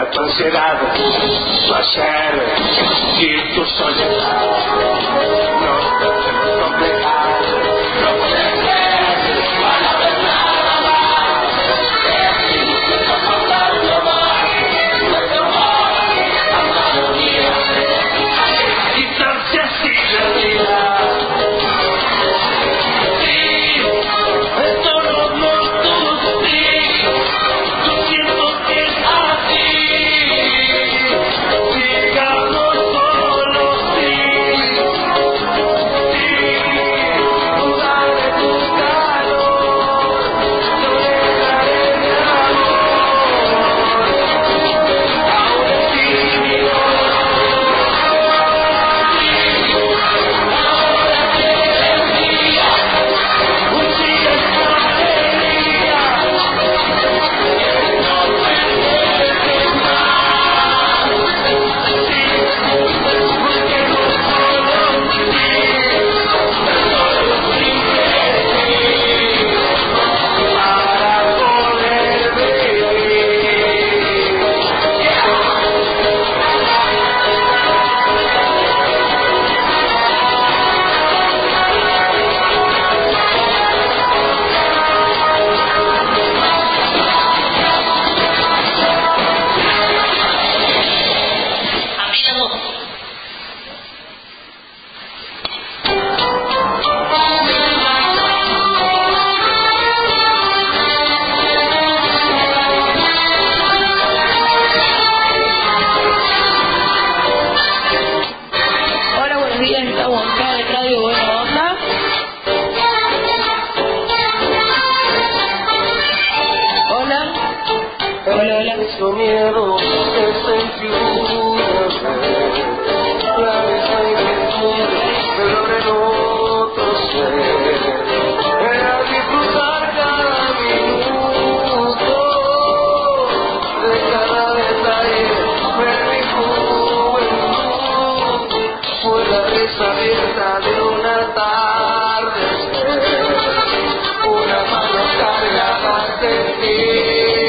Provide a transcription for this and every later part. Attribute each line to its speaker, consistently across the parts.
Speaker 1: libera tu ansiedad, tu hacer y tu soledad. No te hacemos complejar, no puedes ser para ver nada más. Es soportarlo más, nuestro amor, amado día, distancia sin la vida. Miedo que sentí una vez, la misma inquietud de lo en otro ser, era disfrutar cada minuto de cada detalle de mi juventud, fue la risa abierta de una tarde, una mano cargada de ti.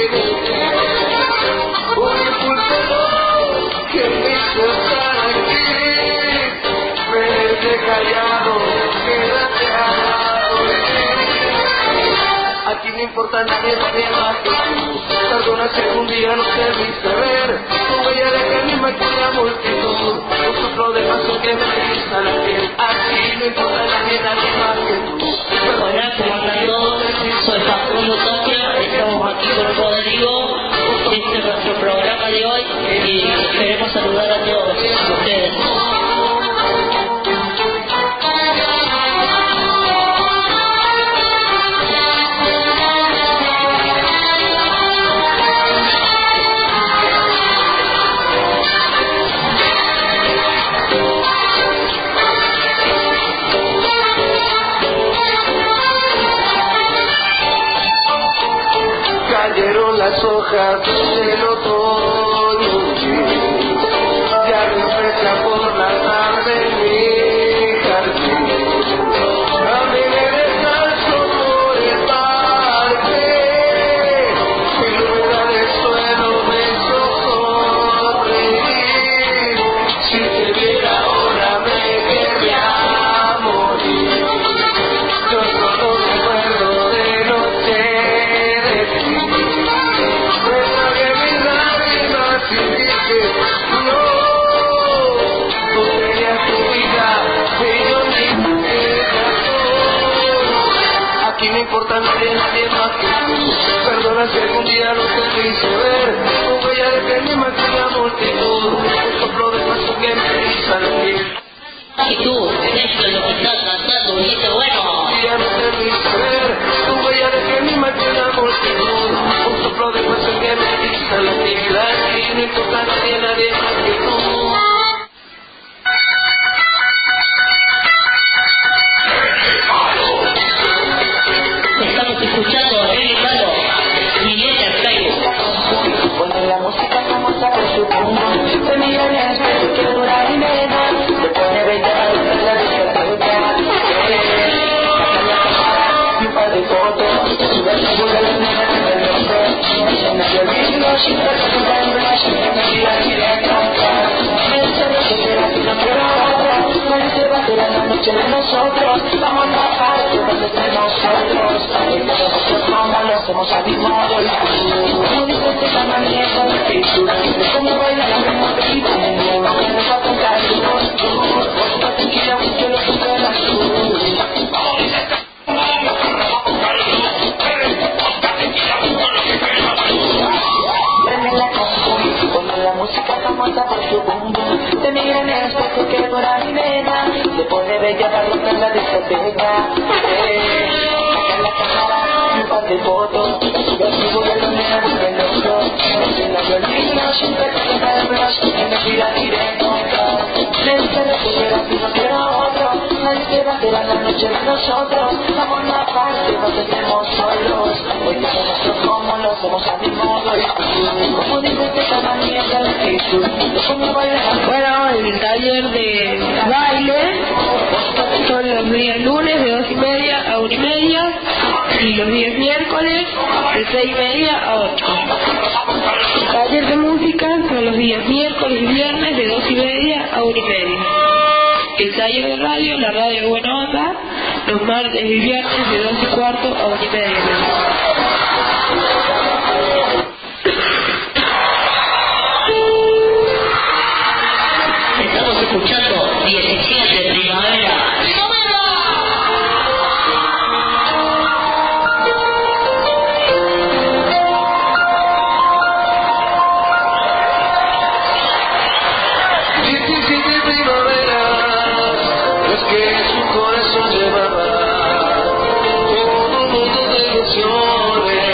Speaker 1: Callado, quédate aquí no importa nadie, nadie más que tú. Perdona si algún día no te viste ver, tu huella deja en mi máquina multitud, un soplo de paso que me eriza la piel. Aquí no importa nadie, nadie más que tú.
Speaker 2: Hola, ¿cómo andan todos? Soy Facundo Tapia, estamos aquí con Rodrigo. Este es nuestro programa de hoy y queremos saludar a todos ustedes.
Speaker 1: Cayeron las hojas del otoño, ya refleja por la tarde mi jardín. A mí me descalzo por el parque, y la humedad del suelo me hizo sonreír. Si te viera ahora me querría morir. Yo solo recuerdo de noche de ti. Aquí no importa nadie, nadie más que tú. Perdona si algún día no te hice ver, tu huella de mi máquina multitud, un soplo de paso que me eriza la piel.
Speaker 2: Y tú, esto es lo que estás cantando, dijiste, bueno.
Speaker 1: Ya no te hice ver, tu huella de mi máquina multitud, un soplo de paso que me eriza la piel. Aquí no importa nadie, nadie más que tú.
Speaker 2: Estamos escuchando a Rey Malo, Miguel Arcaigo.
Speaker 3: Cuando la música como sabe su punto, te mira en el espejo que dura y me da, te pone bella, la discoteca. nosotros, vamos a parte donde estemos solos. Hoy nosotros como lo hacemos a mi modo y tú. Como dices que la manía con el espíritu, es como bailar la misma película. Aunque nos va a tocar tu vos no te quiero que lo superas tú. Prende la compu, ponme la música famosa por su boom boom. Te miro en el espejo que por ahí me da. Después de bella para romper la discoteca. Saca la cámara, un par de fotos. Yo sigo de los negros del otro. En la violina, siempre te queda el blush. Y me tira directo. Le dice lo que quieras y no quiero otro. Nadie se va a quedar la noche de nosotros. Vamos a una parte donde estemos solos. Hoy nosotros como lo hacemos a mi modo y tú. Como dices que esta mierda la actitud. Es como bailar.
Speaker 4: Bueno, el taller de baile son los días lunes de 2:30 a 1:30 y los días miércoles de 6:30 a 8. El taller de música son los días miércoles y viernes de 2:30 a 1:30. El taller de radio, la radio Buena Onda, los martes y viernes de 2:15 a 1:30.
Speaker 2: Estamos escuchando 17 Primavera.
Speaker 1: Que su corazón llevaba todo un mundo de ilusiones.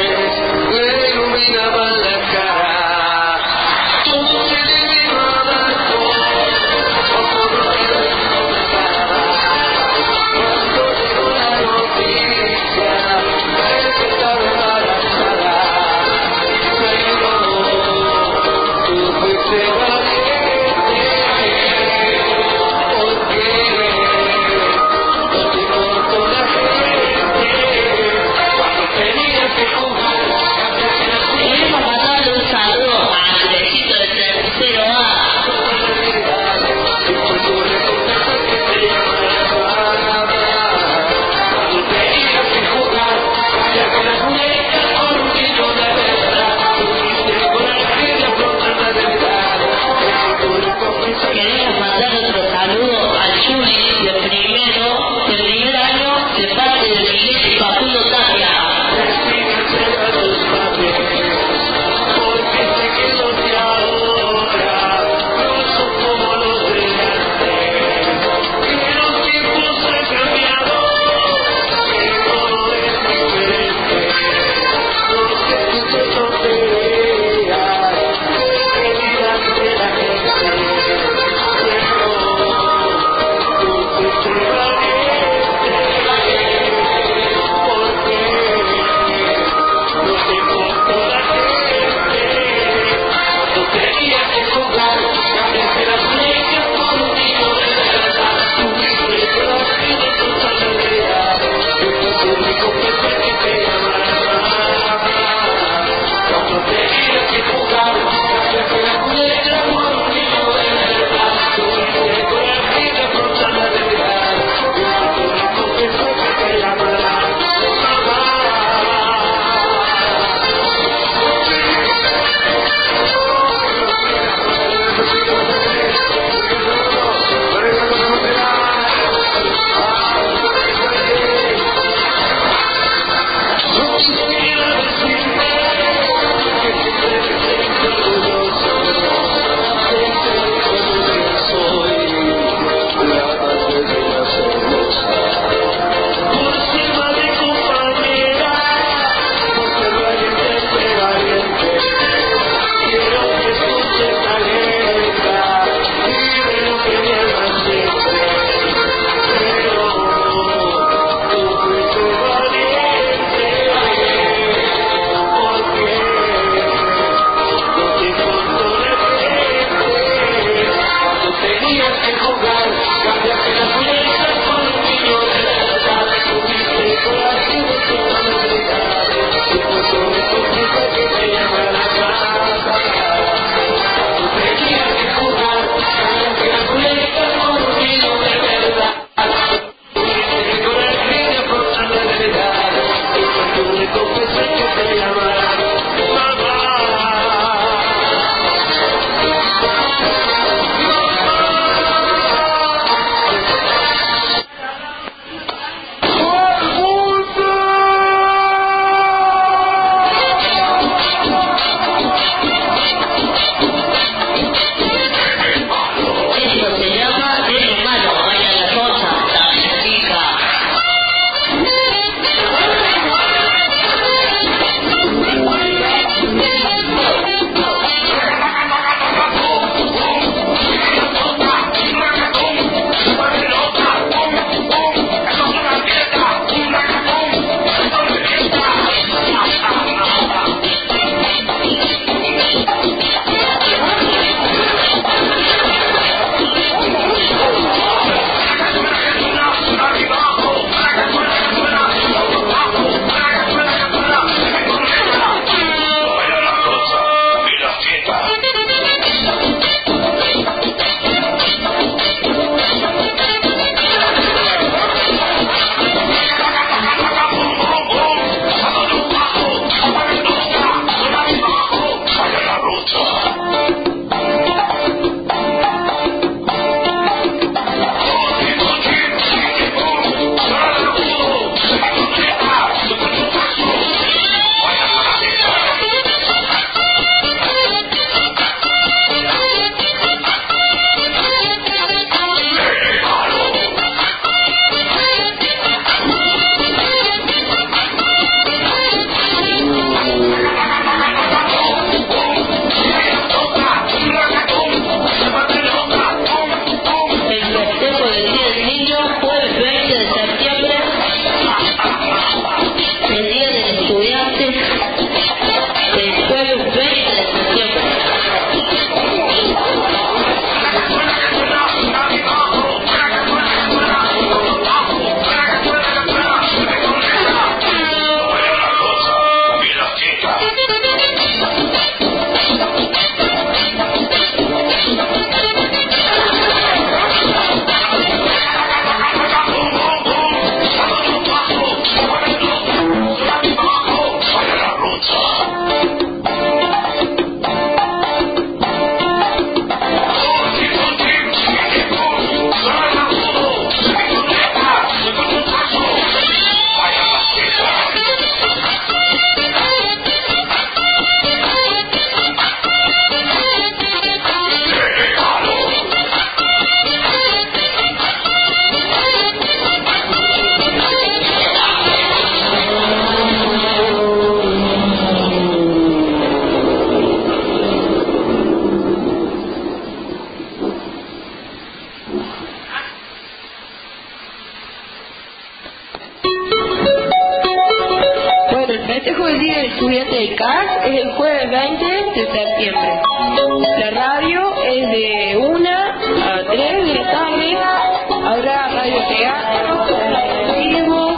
Speaker 4: CECAS es el jueves 20 de septiembre. La radio es de 1 a 3 de la tarde. Habrá radioteatro, vivo,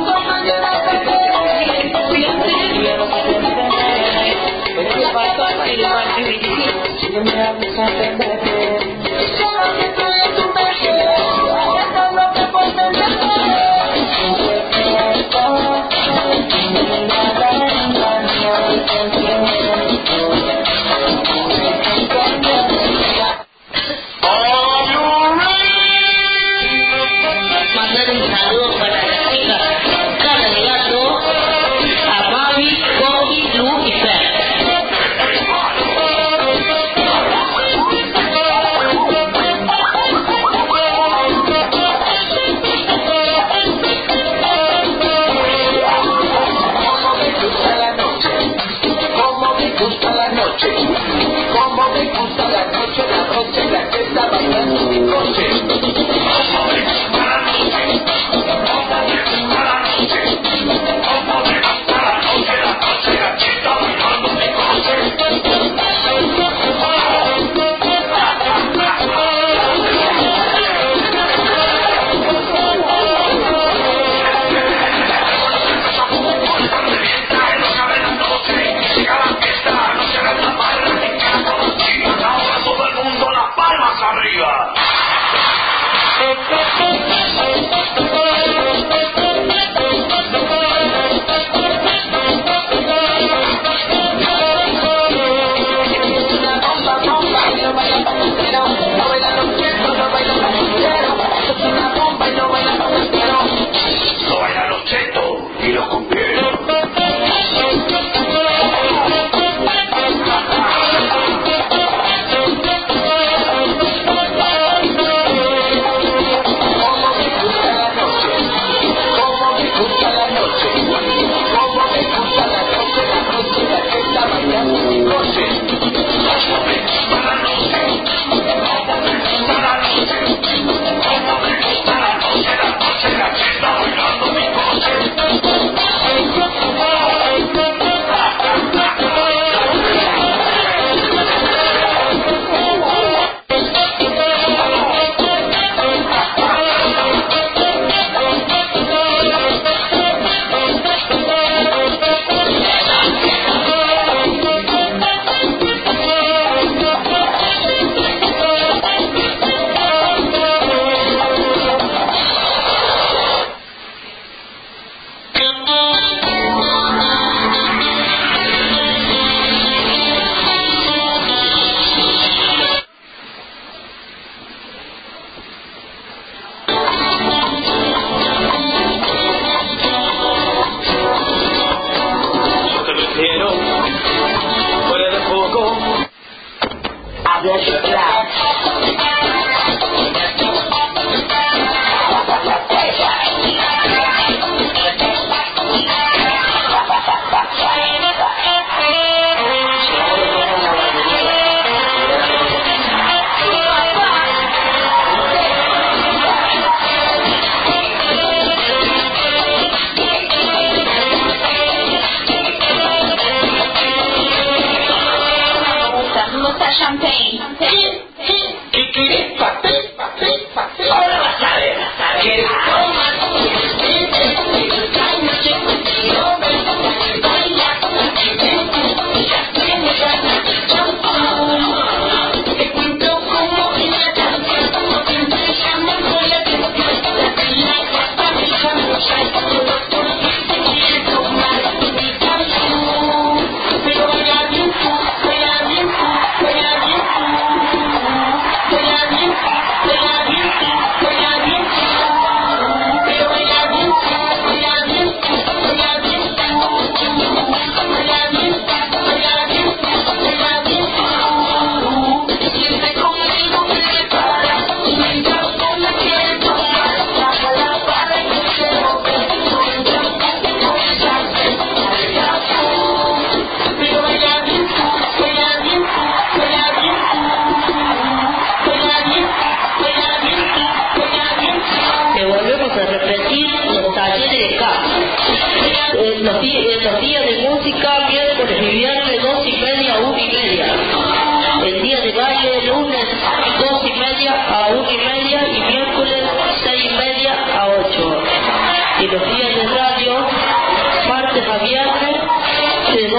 Speaker 4: el martes 25.
Speaker 2: Mandar un saludo para las chicas Cara de Gato, a Mavi, Bobby, Lu y Fer.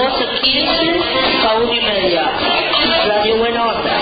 Speaker 2: 12:15 a 1:30. Radio Buena Onda.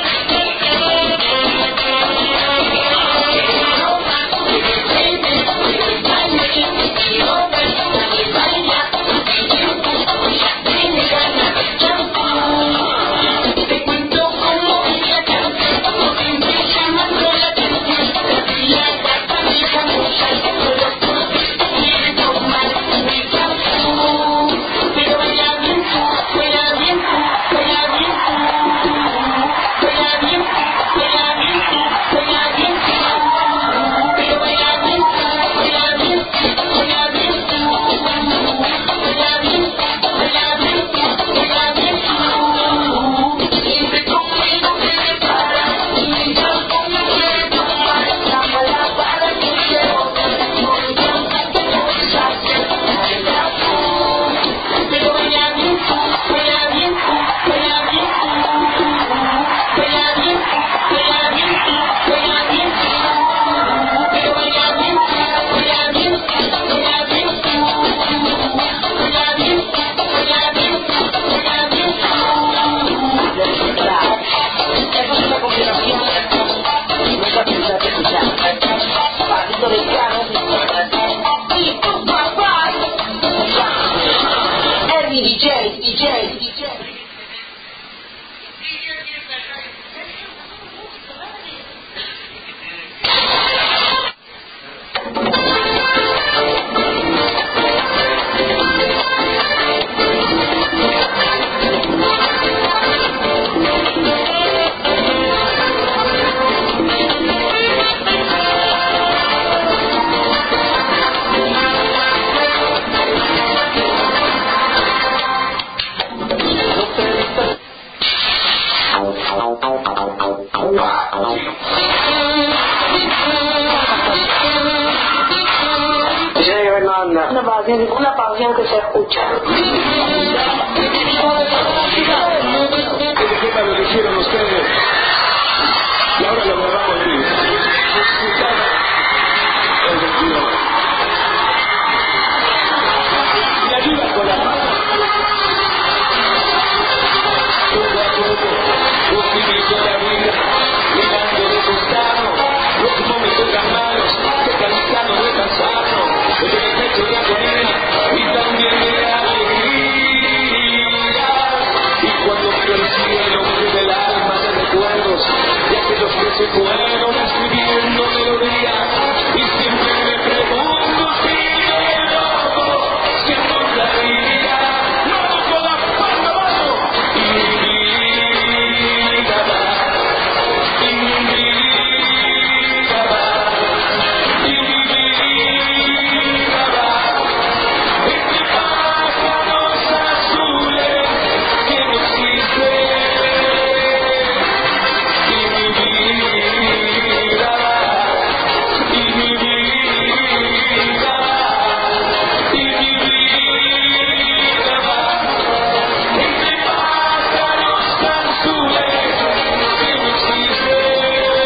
Speaker 3: Una pasión que se escucha.
Speaker 1: ¿Qué tema lo hicieron ustedes? Y ahora lo grabamos en vivo. Me ayuda con la mano. Poco a poco, optimizo la vida, mirando de costado, los momentos tan malos, de cansado, de cansado, de mi pecho de agonía y también de alegría. Y cuando miro el cielo, miro el alma de recuerdos de aquellos que se fueron escribiendo melodías. Y siempre me pregunto si me loco, si encontraría loco la palma abajo. Y mi vida va, y mi vida va, y mi vida va. Entre pájaros azules que no existen. Y mi vida va, y mi vida va, y mi vida va. Entre pájaros azules que no existen.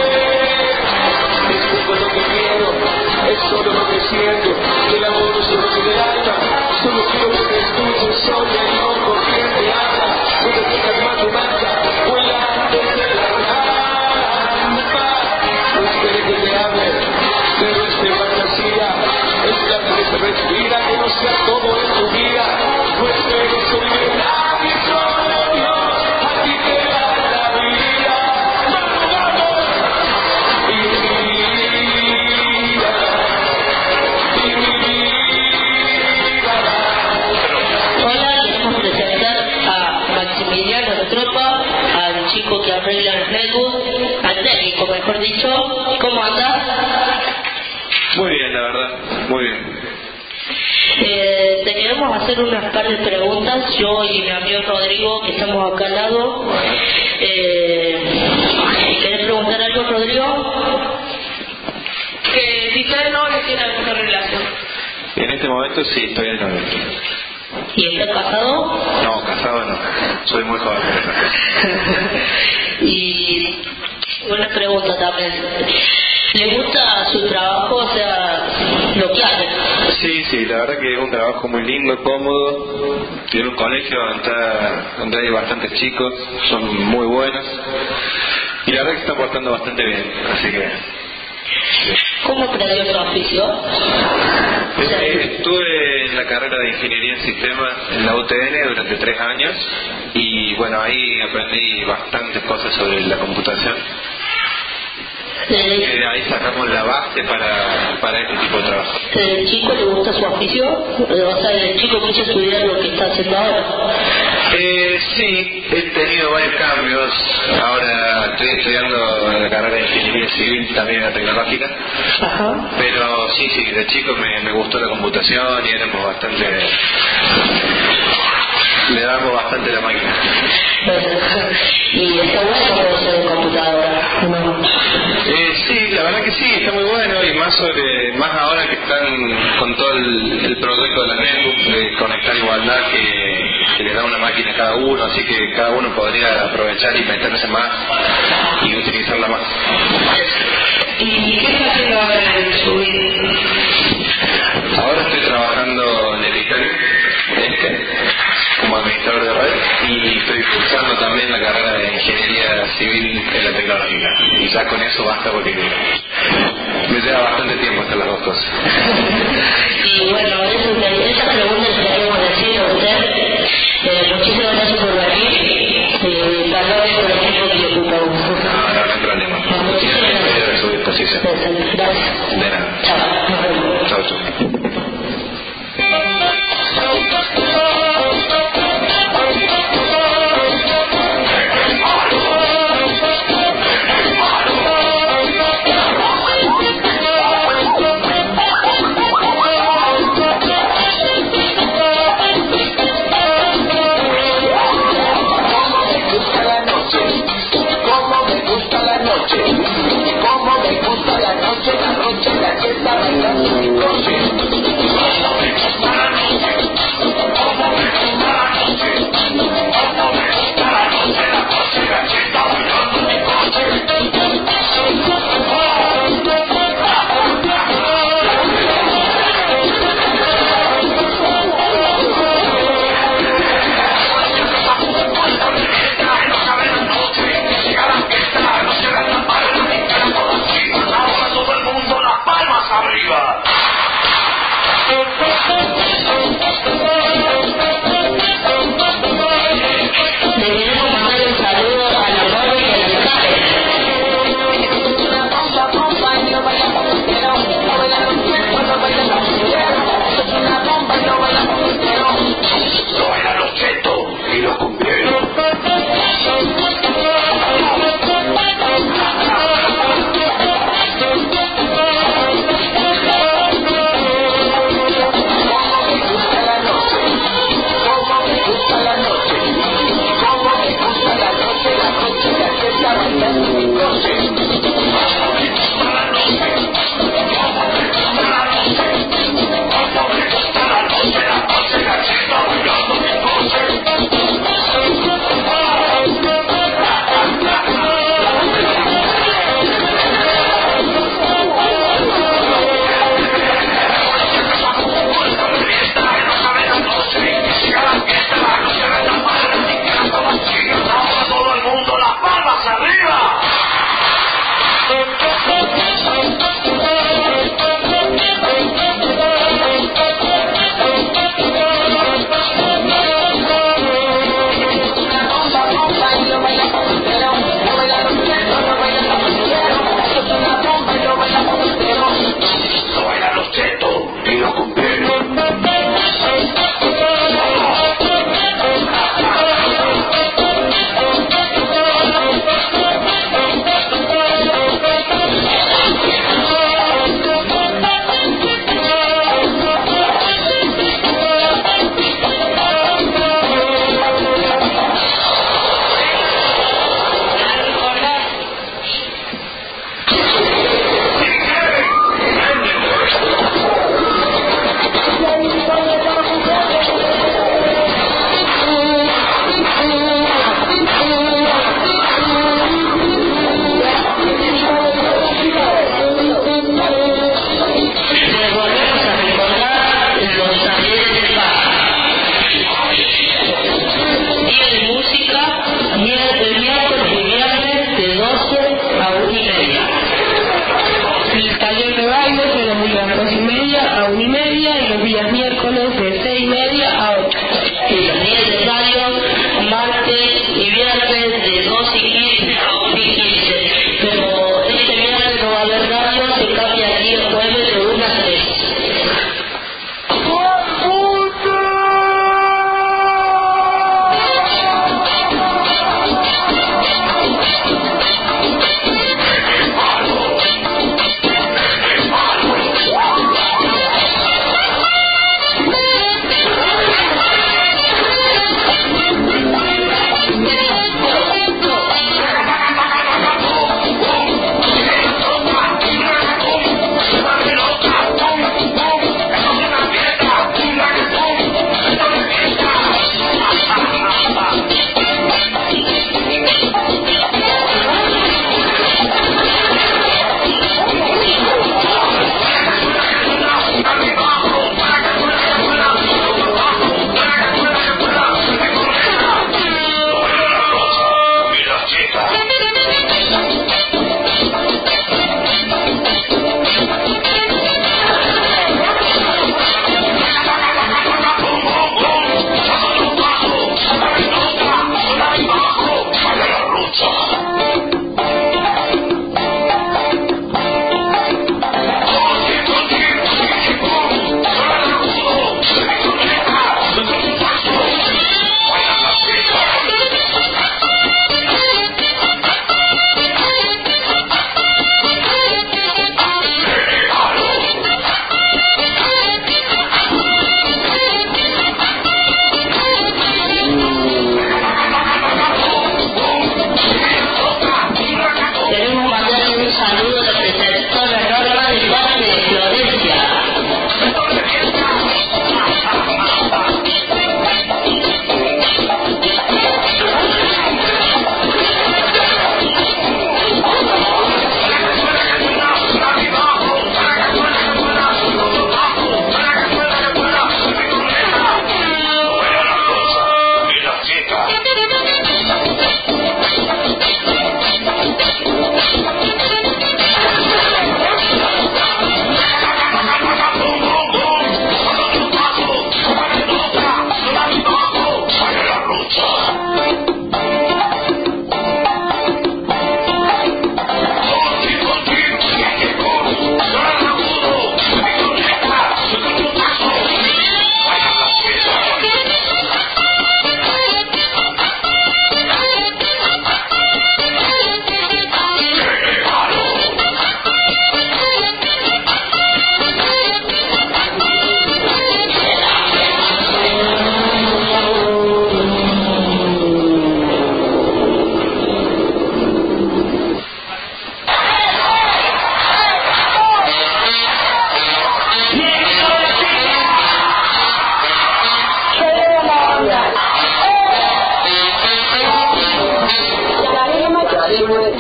Speaker 1: Es poco lo que quiero, es solo lo que siento. El amor es solo del alma. Solo quiero que te escuches, soy el loco quien te habla. No te tengas más de marcha, vuela antes de la rampa. No espere que te hable, pero es de fantasía. Es la que se respira, que no sea todo en tu vida. No esperes olvidar que solo Dios a ti te da la vida. ¡Vamos, vamos! Y mi vida, y mi vida.
Speaker 2: Hola, queremos presentar a Maximiliano de Tropa, al chico que arregla los netbooks, al técnico, mejor dicho. ¿Cómo andas?
Speaker 5: Muy bien, la verdad, muy bien.
Speaker 2: Te queremos hacer unas par de preguntas, yo y mi amigo Rodrigo, que estamos acá al lado. ¿Querés preguntar algo, Rodrigo?
Speaker 4: Que si está de novio tiene alguna relación.
Speaker 5: En este momento sí, estoy de novio.
Speaker 2: ¿Y está casado?
Speaker 5: No, casado no, soy muy joven.
Speaker 2: Y una pregunta también. ¿Le gusta su trabajo? O sea, lo que hacen.
Speaker 5: Sí, la verdad que es un trabajo muy lindo, cómodo. Tiene un colegio donde hay bastantes chicos, son muy buenos. Y la verdad que está portando bastante bien, así que... Sí.
Speaker 2: ¿Cómo aprendió su oficio?
Speaker 5: Estuve en la carrera de Ingeniería en Sistemas en la UTN durante 3 años y bueno, ahí aprendí bastantes cosas sobre la computación. Ahí sacamos la base para este tipo de trabajo.
Speaker 2: ¿El chico le gusta su oficio? O sea, el chico quiso estudiar lo que está haciendo ahora.
Speaker 5: Sí, he tenido varios cambios. Ahora estoy estudiando la carrera de Ingeniería Civil, también en la tecnológica.
Speaker 2: Ajá.
Speaker 5: Pero sí, de chico me gustó la computación y éramos bastante... Le damos bastante la máquina.
Speaker 2: ¿Y está bueno conocer de computadora? ¿No?
Speaker 5: Sí, la verdad que sí, está muy bueno y más ahora que están con todo el proyecto de la netbook de conectar igualdad que le da una máquina a cada uno, así que cada uno podría aprovechar y meterse más y utilizarla más.
Speaker 4: ¿Y qué está haciendo ahora en su vida?
Speaker 5: Ahora estoy trabajando en el ICANI como administrador de red y estoy cursando también la carrera de Ingeniería Civil en la tecnológica y ya con eso basta porque me lleva bastante tiempo hacer las dos cosas.
Speaker 2: Y bueno, esa pregunta le queríamos decir a usted. Muchísimas gracias por venir. Perdón por el tiempo que le ocupó.
Speaker 5: No hay problema.
Speaker 2: Muchísimas gracias.
Speaker 5: Estoy a su disposición.
Speaker 2: Gracias.
Speaker 5: De nada.
Speaker 2: Chao.
Speaker 5: Chao.
Speaker 3: Como me gusta la noche, la fiesta, bailando mi coche.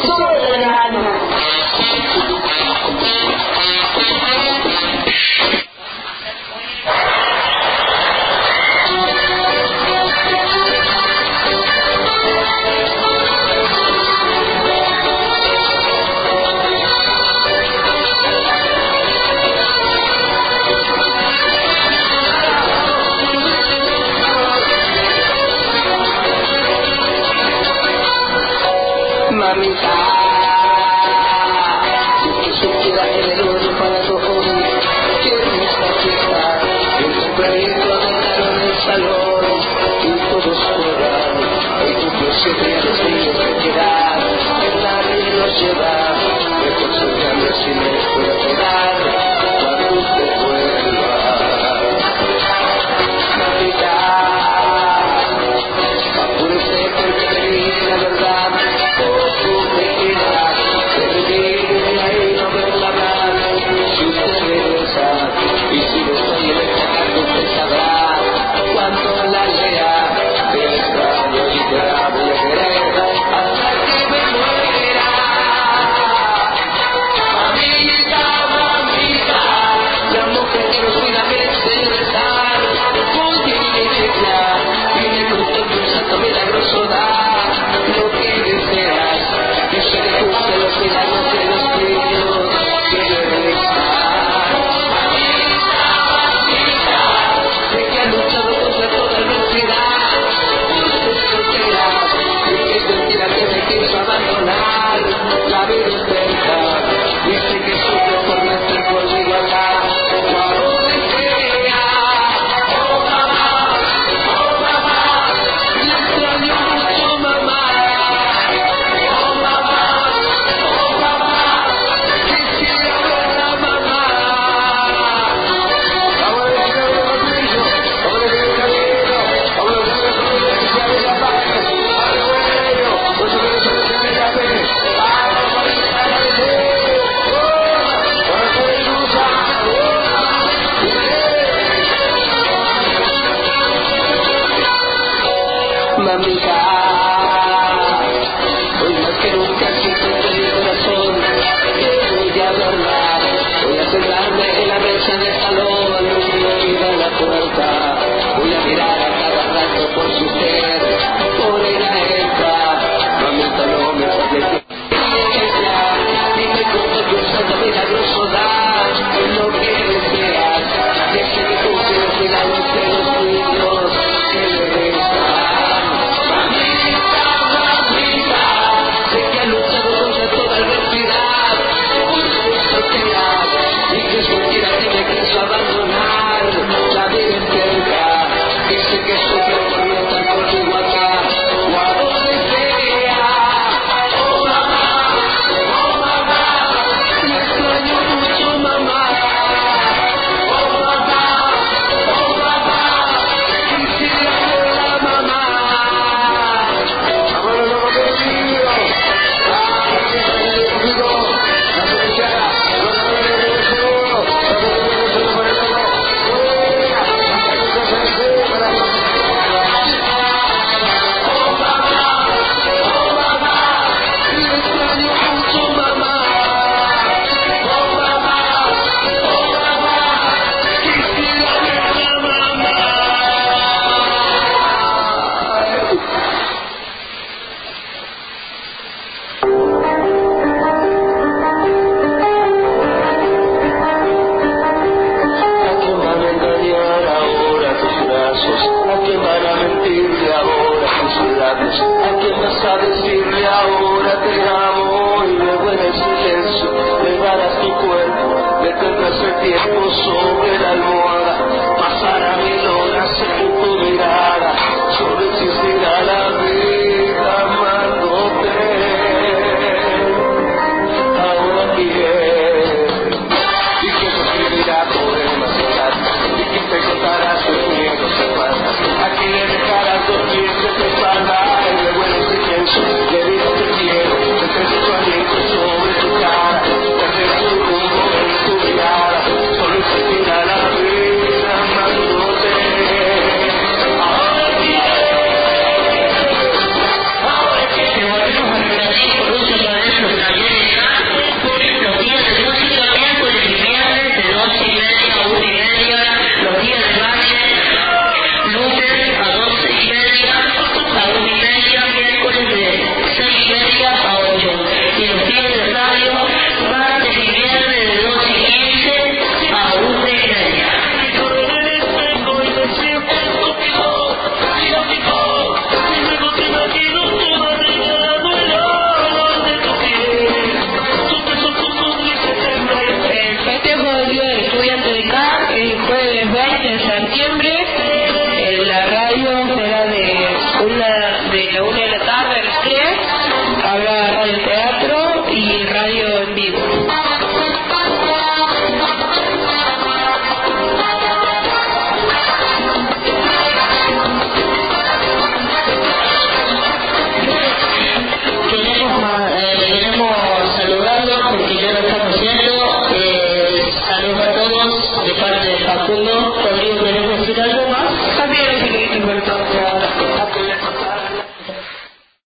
Speaker 3: Solo el verano.
Speaker 1: Mamita, si que supiera el odio para tu hoy, que en esta fiesta, el tempranito dejaron el salón, y todos juegan, y tu siempre a los niños te quedan, el nadie los lleva, mejor se cambia si me puedo quedar, cuando usted vuelva. Mamita, apúrese porque te dice la verdad. Y si no estoy en esta carta usted sabrá cuando la lea te extraño y te la voy a querer hasta que me muera. Mamita, mamita, la mujer que nos cuida merece rezar. Ponte mi iglesia y me contó que un santo milagroso da lo que deseas. Yo sé que cumple los milagros de los niños que le rezan. Abandonar la vida intenta, dice que sufre por no estar conmigo acá, cuando desea. Oh mamá, me extraño mucho mamá. Oh mamá, quisiera ver a mamá. Vamos a ver si no lo brillo, vamos a ver el camino, vamos a ver si se abre la paz, abre el ello, pues yo creo que mamita, hoy más que nunca siento en mi corazón que voy a hablar, voy a sentarme en la mesa del salón y a la puerta, voy a mirar a cada rato por si usted morena entra. Mamita, no me saques de ella, dime cómo que un santo milagroso da lo que deseas, dice que cumple los milagros de los niños que le rezan. Sé que ha luchado contra toda adversidad, por su solteridad, y que es mentira que me quiso abandonar. La vida entera, dice que sufre por no estar conmigo acá, cuando desea. Oh mamá, me extraño mucho mamá. Oh mamá, quisiera ver a mamá. ¿A quién vas a decirle ahora te amo? Y luego en el silencio le darás tu cuerpo, detendrás el tiempo sobre la almohada, pasará 1000 horas en tu mirada, solo existirá la vida amándote. Ahora bien, y que te escribirá poemas y cartas, y que te contará sus miedos y faltas, a quien le dejarás dormir de tu espalda, y luego en el silencio
Speaker 4: de la 1 de la tarde a las 3 habrá